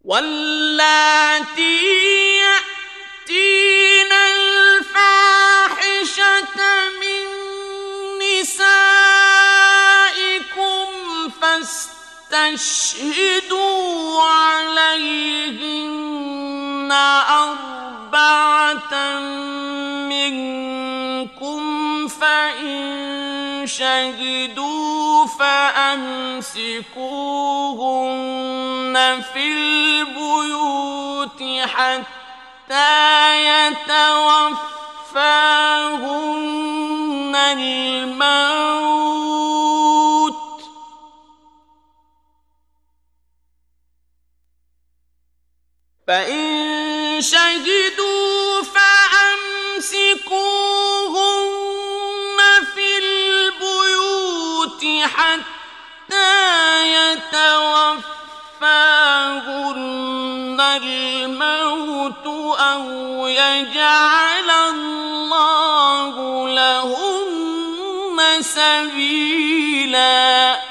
واللاتي يأتين الفاحشة من نسائكم فاستشهدوا عليهن أربعة منكم فإن شهدوا فأمسكوهن في البيوت حتى يتوفاهن الموت فإن شهدوا فأمسكوهن في البيوت حتى يتوفاهن الموت أو يجعل الله لهن سبيلا.